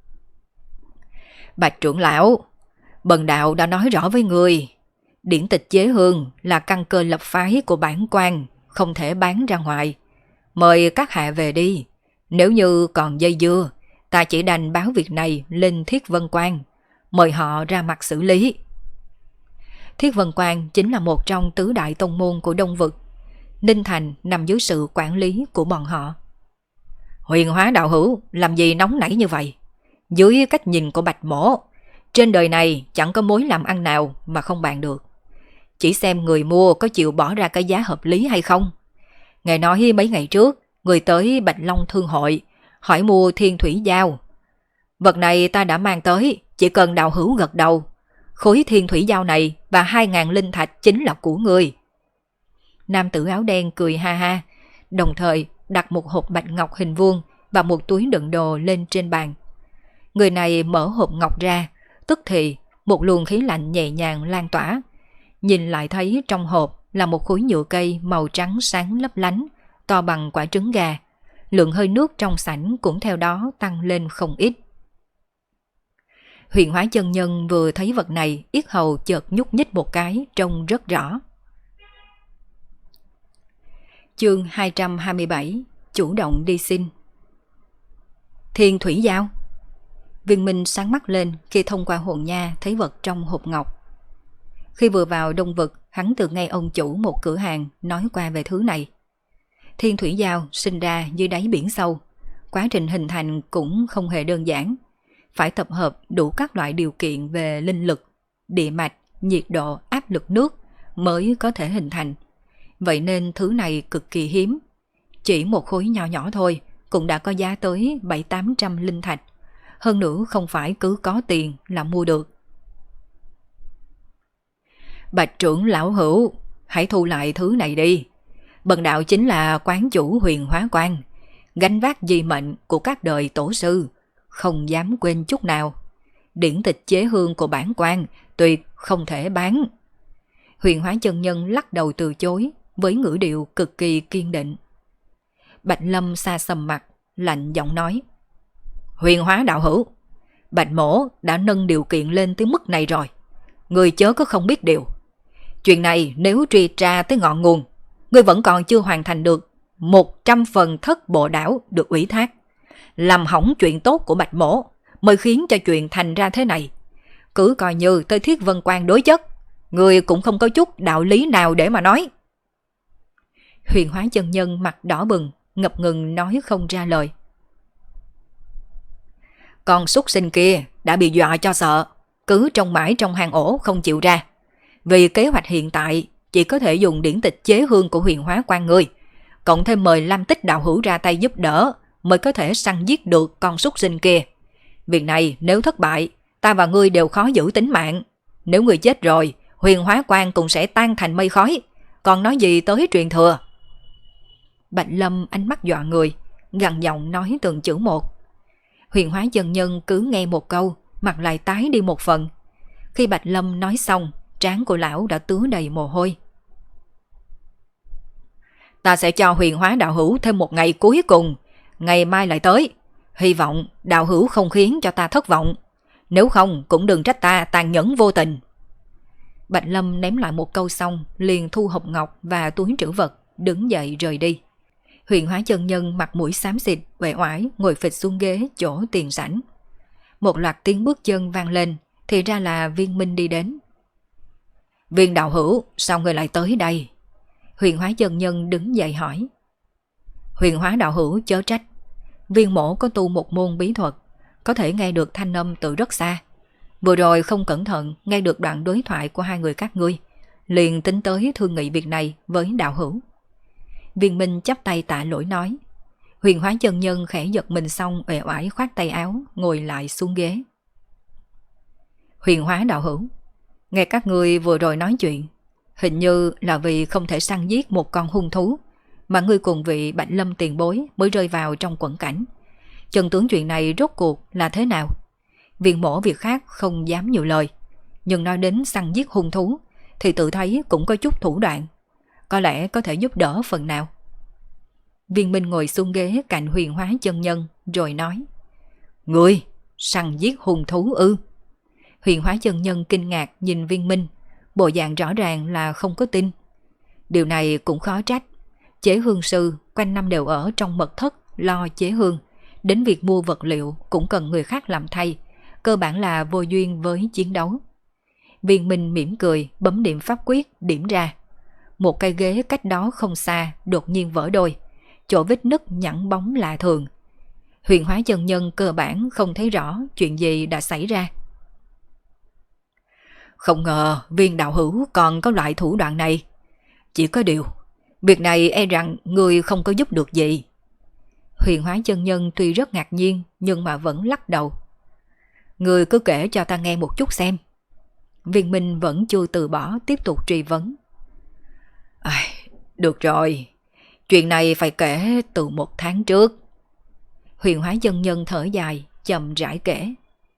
Bạch trưởng lão, bần đạo đã nói rõ với người, điển tịch chế hương là căn cơ lập phái của bản quan, không thể bán ra ngoài. Mời các hạ về đi, nếu như còn dây dưa, ta chỉ đành báo việc này lên Thiết Vân Quan, mời họ ra mặt xử lý. Thiết Vân Quan chính là một trong tứ đại tông môn của Đông Vực. Ninh Thành nằm dưới sự quản lý của bọn họ. Huyền Hóa đạo hữu làm gì nóng nảy như vậy? Dưới cách nhìn của Bạch Mỗ, trên đời này chẳng có mối làm ăn nào mà không bàn được. Chỉ xem người mua có chịu bỏ ra cái giá hợp lý hay không. Nghe nói mấy ngày trước, người tới Bạch Long Thương Hội hỏi mua Thiên Thủy Giao. Vật này ta đã mang tới, chỉ cần đạo hữu gật đầu. Khối Thiên Thủy Giao này và 2.000 linh thạch chính là của người. Nam tử áo đen cười ha ha, đồng thời đặt một hộp bạch ngọc hình vuông và một túi đựng đồ lên trên bàn. Người này mở hộp ngọc ra, tức thì một luồng khí lạnh nhẹ nhàng lan tỏa. Nhìn lại thấy trong hộp là một khối nhựa cây màu trắng sáng lấp lánh, to bằng quả trứng gà. Lượng hơi nước trong sảnh cũng theo đó tăng lên không ít. Huyền Hóa chân nhân vừa thấy vật này, yết hầu chợt nhúc nhích một cái, trông rất rõ. Chương 227, chủ động đi xin. Thiên Thủy Giao. Viên Minh sáng mắt lên khi thông qua hồn nha thấy vật trong hộp ngọc. Khi vừa vào Đông Vực, hắn từng nghe ông chủ một cửa hàng nói qua về thứ này. Thiên thủy giao sinh ra dưới đáy biển sâu, quá trình hình thành cũng không hề đơn giản. Phải tập hợp đủ các loại điều kiện về linh lực, địa mạch, nhiệt độ, áp lực nước mới có thể hình thành. Vậy nên thứ này cực kỳ hiếm. Chỉ một khối nhỏ nhỏ thôi cũng đã có giá tới 700-800 linh thạch. Hơn nữa không phải cứ có tiền là mua được. Bạch trưởng lão hữu, hãy thu lại thứ này đi. Bần đạo chính là quán chủ Huyền Hóa Quan, gánh vác di mệnh của các đời tổ sư, không dám quên chút nào. Điển tịch chế hương của bản quan tuyệt không thể bán. Huyền Hóa chân nhân lắc đầu từ chối với ngữ điệu cực kỳ kiên định. Bạch Lâm xa sầm mặt, lạnh giọng nói: Huyền Hóa đạo hữu, Bạch mỗ đã nâng điều kiện lên tới mức này rồi, người chớ có không biết điều. Chuyện này nếu truy tra tới ngọn nguồn, ngươi vẫn còn chưa hoàn thành được 100 phần thất bộ đảo được ủy thác. Làm hỏng chuyện tốt của Bạch mỗ mới khiến cho chuyện thành ra thế này. Cứ coi như tới Thiết Vân Quan đối chất, người cũng không có chút đạo lý nào để mà nói. Huyền Hóa chân nhân mặt đỏ bừng, ngập ngừng nói không ra lời. Con súc sinh kia đã bị dọa cho sợ, cứ trông mãi trong hang ổ không chịu ra. Vì kế hoạch hiện tại chỉ có thể dùng điển tịch chế hương của Huyền Hóa Quan ngươi, cộng thêm mời Lam Tích đạo hữu ra tay giúp đỡ mới có thể săn giết được con súc sinh kia. Việc này nếu thất bại, ta và ngươi đều khó giữ tính mạng. Nếu ngươi chết rồi, Huyền Hóa Quan cũng sẽ tan thành mây khói, còn nói gì tới truyền thừa. Bạch Lâm ánh mắt dọa người, gằn giọng nói từng chữ một. Huyền Hóa chân nhân cứ nghe một câu, mặt lại tái đi một phần. Khi Bạch Lâm nói xong, trán của lão đã tứa đầy mồ hôi. Ta sẽ cho Huyền Hóa đạo hữu thêm một ngày cuối cùng, ngày mai lại tới. Hy vọng đạo hữu không khiến cho ta thất vọng, nếu không cũng đừng trách ta tàn nhẫn vô tình. Bạch Lâm ném lại một câu xong, liền thu hộp ngọc và túi trữ vật, đứng dậy rời đi. Huyền Hóa chân nhân mặt mũi xám xịt, uể oải ngồi phịch xuống ghế chỗ tiền sảnh. Một loạt tiếng bước chân vang lên, thì ra là Viên Minh đi đến. Viên đạo hữu, sao người lại tới đây? Huyền Hóa chân nhân đứng dậy hỏi. Huyền Hóa đạo hữu chớ trách, Viên mổ có tu một môn bí thuật, có thể nghe được thanh âm từ rất xa. Vừa rồi không cẩn thận nghe được đoạn đối thoại của hai người các ngươi, liền tính tới thương nghị việc này với đạo hữu. Viên Minh chắp tay tạ lỗi nói. Huyền Hóa chân nhân khẽ giật mình xong uể oải khoát tay áo, ngồi lại xuống ghế. Huyền Hóa đạo hữu, nghe các ngươi vừa rồi nói chuyện, hình như là vì không thể săn giết một con hung thú mà ngươi cùng vị Bạch Lâm tiền bối mới rơi vào trong quẫn cảnh. Chân tướng chuyện này rốt cuộc là thế nào? Viên mổ việc khác không dám nhiều lời, nhưng nói đến săn giết hung thú thì tự thấy cũng có chút thủ đoạn, có lẽ có thể giúp đỡ phần nào. Viên Minh ngồi xuống ghế cạnh Huyền Hóa chân nhân rồi nói. Ngươi săn giết hung thú ư? Huyền Hóa chân nhân kinh ngạc nhìn Viên Minh, bộ dạng rõ ràng là không có tin. Điều này cũng khó trách, chế hương sư quanh năm đều ở trong mật thất lo chế hương, đến việc mua vật liệu cũng cần người khác làm thay, cơ bản là vô duyên với chiến đấu. Viên Minh mỉm cười bấm điểm pháp quyết điểm ra. Một cây ghế cách đó không xa đột nhiên vỡ đôi, chỗ vết nứt nhẵn bóng lạ thường. Huyền Hóa chân nhân cơ bản không thấy rõ chuyện gì đã xảy ra. Không ngờ Viên đạo hữu còn có loại thủ đoạn này. Chỉ có điều, việc này e rằng người không có giúp được gì. Huyền Hóa chân nhân tuy rất ngạc nhiên nhưng mà vẫn lắc đầu. Người cứ kể cho ta nghe một chút xem. Viên Minh vẫn chưa từ bỏ tiếp tục truy vấn. Được rồi, chuyện này phải kể từ 1 tháng trước. Huyền Hóa chân nhân thở dài, chậm rãi kể.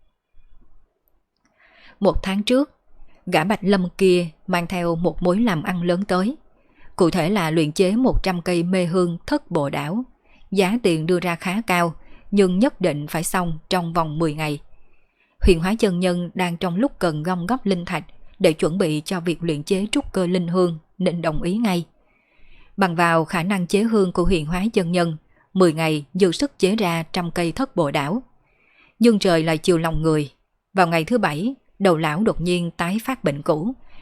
1 tháng trước, gã Bạch Lâm kia mang theo một mối làm ăn lớn tới. Cụ thể là luyện chế 100 cây mê hương thất bộ đảo. Giá tiền đưa ra khá cao, nhưng nhất định phải xong trong vòng 10 ngày. Huyền Hóa chân nhân đang trong lúc cần gom góp linh thạch để chuẩn bị cho việc luyện chế trúc cơ linh hương nên đồng ý ngay. Bằng vào khả năng chế hương của Huyền Hóa chân nhân, 10 ngày dư sức chế ra 100 cây thất bộ đảo. Nhưng trời lại chiều lòng người. Vào ngày thứ 7, đầu lão đột nhiên tái phát bệnh cũ,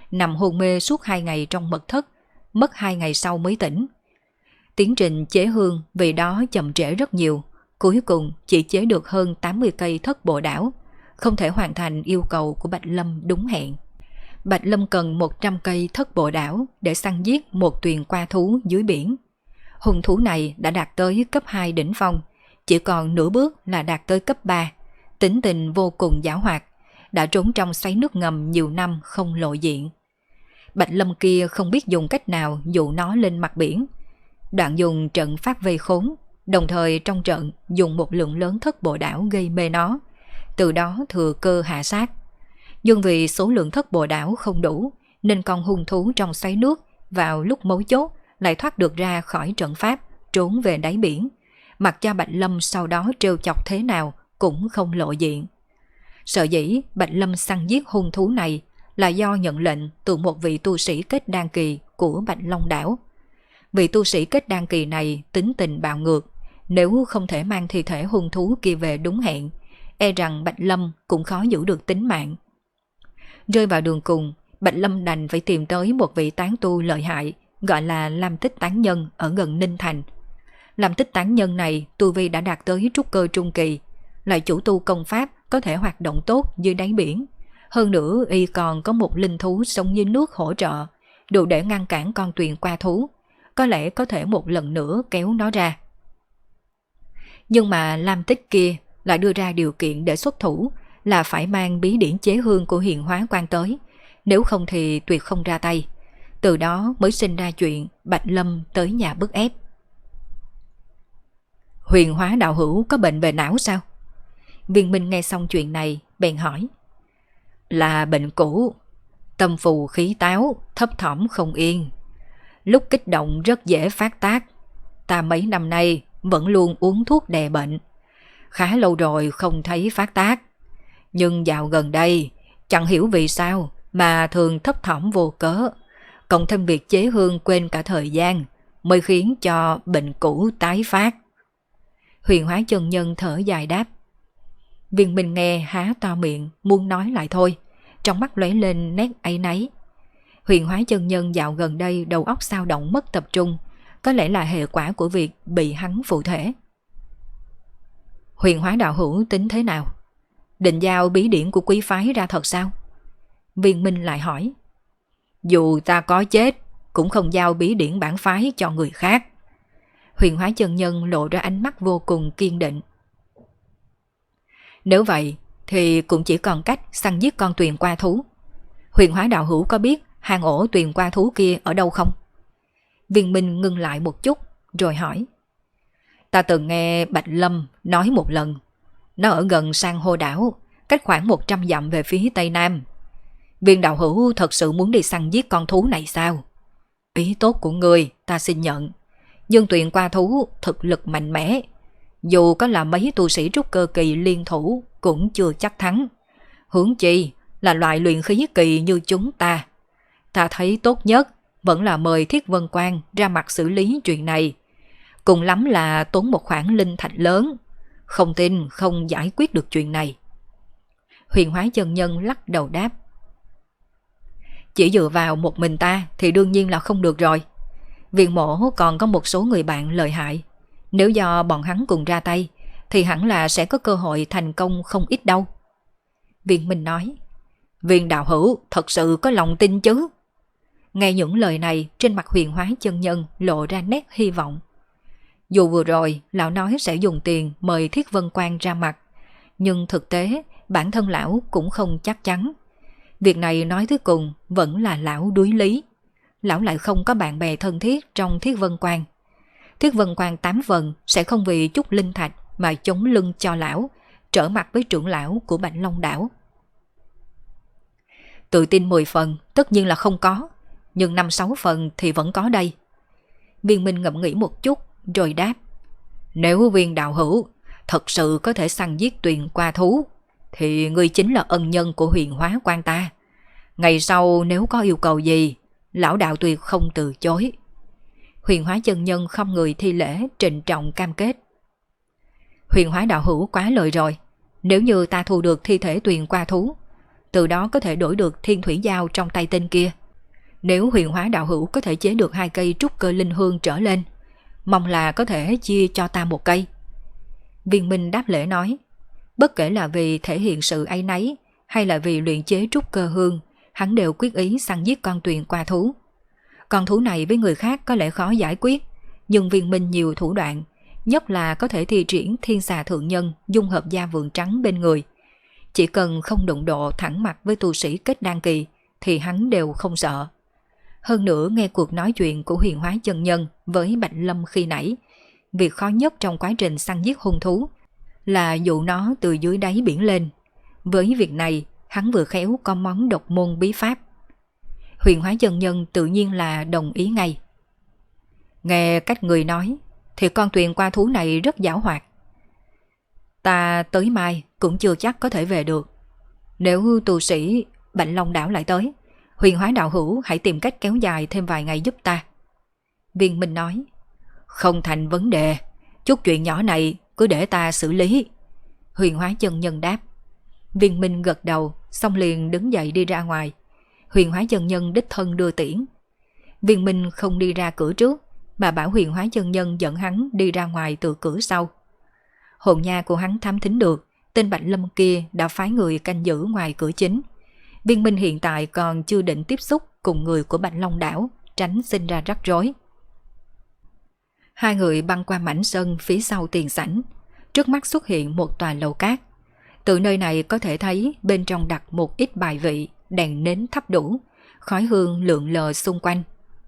nằm hôn mê suốt 2 ngày trong mật thất, mất 2 ngày sau mới tỉnh. Tiến trình chế hương vì đó chậm trễ rất nhiều, cuối cùng chỉ chế được hơn 80 cây thất bộ đảo, không thể hoàn thành yêu cầu của Bạch Lâm đúng hẹn. Bạch Lâm cần 100 cây thất bộ đảo để săn giết một tuyền qua thú dưới biển. Hung thú này đã đạt tới cấp 2 đỉnh phong, chỉ còn nửa bước là đạt tới cấp 3, tính tình vô cùng giảo hoạt, đã trốn trong xoáy nước ngầm nhiều năm không lộ diện. Bạch Lâm kia không biết dùng cách nào dụ nó lên mặt biển. Đoạn dùng trận pháp vây khốn, đồng thời trong trận dùng một lượng lớn thất bộ đảo gây mê nó, từ đó thừa cơ hạ sát. Nhưng vì số lượng thất bộ đảo không đủ, nên con hung thú trong xoáy nước vào lúc mấu chốt lại thoát được ra khỏi trận pháp, trốn về đáy biển, mặc cho Bạch Lâm sau đó trêu chọc thế nào cũng không lộ diện. Sở dĩ Bạch Lâm săn giết hung thú này là do nhận lệnh từ một vị tu sĩ kết đan kỳ của Bạch Long đảo. Vị tu sĩ kết đan kỳ này tính tình bạo ngược, nếu không thể mang thi thể hung thú kia về đúng hẹn, e rằng Bạch Lâm cũng khó giữ được tính mạng. Rơi vào đường cùng, Bạch Lâm đành phải tìm tới một vị tán tu lợi hại gọi là Lam Tích Tán Nhân ở gần Ninh Thành. Lam Tích Tán Nhân này tu vi đã đạt tới trúc cơ trung kỳ, lại chủ tu công pháp có thể hoạt động tốt dưới đáy biển. Hơn nữa y còn có một linh thú sống dưới nước hỗ trợ, đủ để ngăn cản con tuyền qua thú, có lẽ có thể một lần nữa kéo nó ra. Nhưng mà Lam Tích kia lại đưa ra điều kiện để xuất thủ là phải mang bí điển chế hương của Hiền Hóa Quan tới, nếu không thì tuyệt không ra tay. Từ đó mới sinh ra chuyện Bạch Lâm tới nhà bức ép. Huyền Hóa đạo hữu có bệnh về não sao? Viên Minh nghe xong chuyện này bèn hỏi. Là bệnh cũ, tâm phù khí táo, thấp thỏm không yên. Lúc kích động rất dễ phát tác. Ta mấy năm nay vẫn luôn uống thuốc đè bệnh. Khá lâu rồi không thấy phát tác. Nhưng dạo gần đây, chẳng hiểu vì sao mà thường thấp thỏm vô cớ. Cộng thêm việc chế hương quên cả thời gian, mới khiến cho bệnh cũ tái phát. Huyền Hóa chân nhân thở dài đáp. Viên Minh nghe há to miệng muốn nói lại thôi, trong mắt lóe lên nét áy náy. Huyền Hóa chân nhân dạo gần đây đầu óc xao động mất tập trung, có lẽ là hệ quả của việc bị hắn phụ thể. Huyền Hóa đạo hữu tính thế nào? Định giao bí điển của quý phái ra thật sao? Viên Minh lại hỏi. Dù ta có chết cũng không giao bí điển bản phái cho người khác. Huyền Hóa chân nhân lộ ra ánh mắt vô cùng kiên định. Nếu vậy thì cũng chỉ còn cách săn giết con tuyền qua thú. Huyền Hóa đạo hữu có biết hang ổ tuyền qua thú kia ở đâu không? Viên Minh ngưng lại một chút rồi hỏi. Ta từng nghe Bạch Lâm nói một lần. Nó ở gần San Hô đảo, cách khoảng 100 dặm về phía tây nam. Viên đạo hữu thật sự muốn đi săn giết con thú này sao? Ý tốt của người ta xin nhận, nhưng tuyền qua thú thực lực mạnh mẽ, dù có là mấy tu sĩ trúc cơ kỳ liên thủ cũng chưa chắc thắng. Huống chi là loại luyện khí kỳ như chúng ta. Ta thấy tốt nhất vẫn là mời Thiết Vân Quan ra mặt xử lý chuyện này. Cùng lắm là tốn một khoản linh thạch lớn. Không tin không giải quyết được chuyện này. Huyền Hóa chân nhân lắc đầu đáp. Chỉ dựa vào một mình ta thì đương nhiên là không được rồi. Viên mổ còn có một số người bạn lợi hại. Nếu do bọn hắn cùng ra tay thì hẳn là sẽ có cơ hội thành công không ít đâu. Viên Minh nói. Viên đạo hữu thật sự có lòng tin chứ? Nghe những lời này, trên mặt Huyền Hóa chân nhân lộ ra nét hy vọng. Dù vừa rồi lão nói sẽ dùng tiền mời Thiết Vân Quan ra mặt, nhưng thực tế bản thân lão cũng không chắc chắn. Việc này nói tới cùng vẫn là lão đuối lý. Lão lại không có bạn bè thân thiết trong Thiết Vân Quan. Thiết Vân Quan 8 phần sẽ không vì chút linh thạch mà chống lưng cho lão, trở mặt với trưởng lão của Bạch Long đảo. Tự tin 10 phần tất nhiên là không có, nhưng 5-6 phần thì vẫn có đây. Viên Minh ngẫm nghĩ một chút rồi đáp. Nếu Viên đạo hữu thật sự có thể săn giết tuyền qua thú thì ngươi chính là ân nhân của Huyền Hóa Quan ta. Ngày sau nếu có yêu cầu gì, lão đạo tuyệt không từ chối. Huyền Hóa chân nhân không người thi lễ trịnh trọng cam kết. Huyền Hóa đạo hữu quá lời rồi. Nếu như ta thu được thi thể tuyền qua thú, từ đó có thể đổi được thiên thủy giao trong tay tên kia, Nếu huyền hóa đạo hữu có thể chế được 2 cây trúc cơ linh hương trở lên, mong là có thể chia cho ta 1 cây. Viên Minh đáp lễ nói, bất kể là vì thể hiện sự áy náy hay là vì luyện chế trúc cơ hương, hắn đều quyết ý săn giết con tuyền qua thú. Con thú này với người khác có lẽ khó giải quyết, nhưng Viên Minh nhiều thủ đoạn, nhất là có thể thi triển thiên xà thượng nhân dung hợp da vượn trắng bên người. Chỉ cần không đụng độ thẳng mặt với tu sĩ kết đan kỳ thì hắn đều không sợ. Hơn nữa nghe cuộc nói chuyện của huyền hóa chân nhân với Bạch Lâm khi nãy, việc khó nhất trong quá trình săn giết hung thú là dụ nó từ dưới đáy biển lên. Với việc này, hắn vừa khéo có món độc môn bí pháp. Huyền hóa chân nhân tự nhiên là đồng ý ngay. Nghe cách người nói, thì con tuyền qua thú này rất giảo hoạt. Ta tới mai cũng chưa chắc có thể về được. Nếu tu sĩ Bạch Long đảo lại tới, huyền hóa đạo hữu hãy tìm cách kéo dài thêm vài ngày giúp ta. Viên Minh nói, không thành vấn đề, chút chuyện nhỏ này cứ để ta xử lý. Huyền hóa chân nhân đáp. Viên Minh gật đầu, xong liền đứng dậy đi ra ngoài. Huyền hóa chân nhân đích thân đưa tiễn. Viên Minh không đi ra cửa trước, mà bảo huyền hóa chân nhân dẫn hắn đi ra ngoài từ cửa sau. Hồn nha của hắn thám thính được, tên Bạch Lâm kia đã phái người canh giữ ngoài cửa chính. Viên Minh hiện tại còn chưa định tiếp xúc cùng người của Bạch Long đảo, tránh sinh ra rắc rối. Hai người băng qua mảnh sân phía sau tiền sảnh. Trước mắt xuất hiện một tòa lầu cát. Từ nơi này có thể thấy bên trong đặt một ít bài vị, đèn nến thắp đủ, khói hương lượn lờ xung quanh.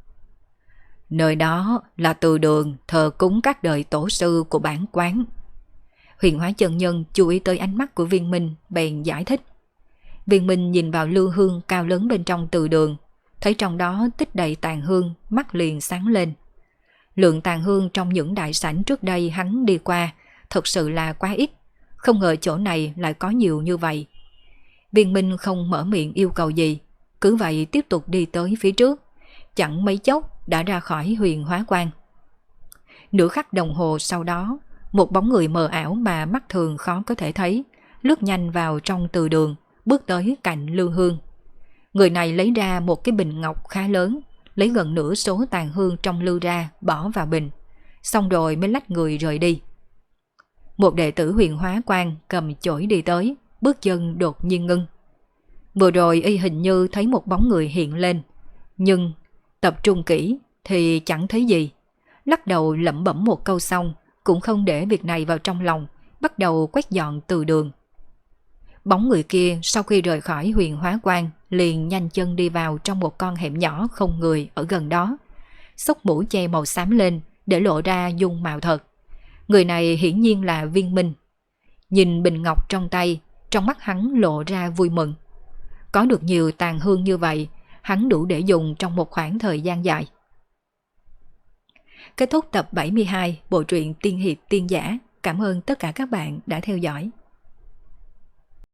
Nơi đó là từ đường thờ cúng các đời tổ sư của bản quán. Huyền hóa chân nhân chú ý tới ánh mắt của Viên Minh, bèn giải thích. Viên Minh nhìn vào lưu hương cao lớn bên trong từ đường, thấy trong đó tích đầy tàn hương, mắt liền sáng lên. Lượng tàn hương trong những đại sảnh trước đây hắn đi qua thật sự là quá ít, không ngờ chỗ này lại có nhiều như vậy. Viên Minh không mở miệng yêu cầu gì, cứ vậy tiếp tục đi tới phía trước, chẳng mấy chốc đã ra khỏi huyền hóa quan. Nửa khắc đồng hồ sau đó, một bóng người mờ ảo mà mắt thường khó có thể thấy, lướt nhanh vào trong từ đường, bước tới cạnh lưu hương. Người này lấy ra một cái bình ngọc khá lớn, lấy gần nửa số tàn hương trong lưu ra bỏ vào bình, xong rồi mới lách người rời đi. Một đệ tử huyền hóa quan cầm chổi đi tới, bước chân đột nhiên ngưng. Vừa rồi y hình như thấy một bóng người hiện lên, nhưng tập trung kỹ thì chẳng thấy gì. Lắc đầu lẩm bẩm một câu xong, cũng không để việc này vào trong lòng, bắt đầu quét dọn từ đường. Bóng người kia sau khi rời khỏi huyền hóa quan liền nhanh chân đi vào trong một con hẻm nhỏ không người ở gần đó, xốc mũ che màu xám lên để lộ ra dung mạo thật. Người này hiển nhiên là Viên Minh. Nhìn bình ngọc trong tay, trong mắt hắn lộ ra vui mừng. Có được nhiều tàn hương như vậy, hắn đủ để dùng trong một khoảng thời gian dài. Kết thúc tập 72 bộ truyện Tiên Hiệp Tiên Giả. Cảm ơn tất cả các bạn đã theo dõi.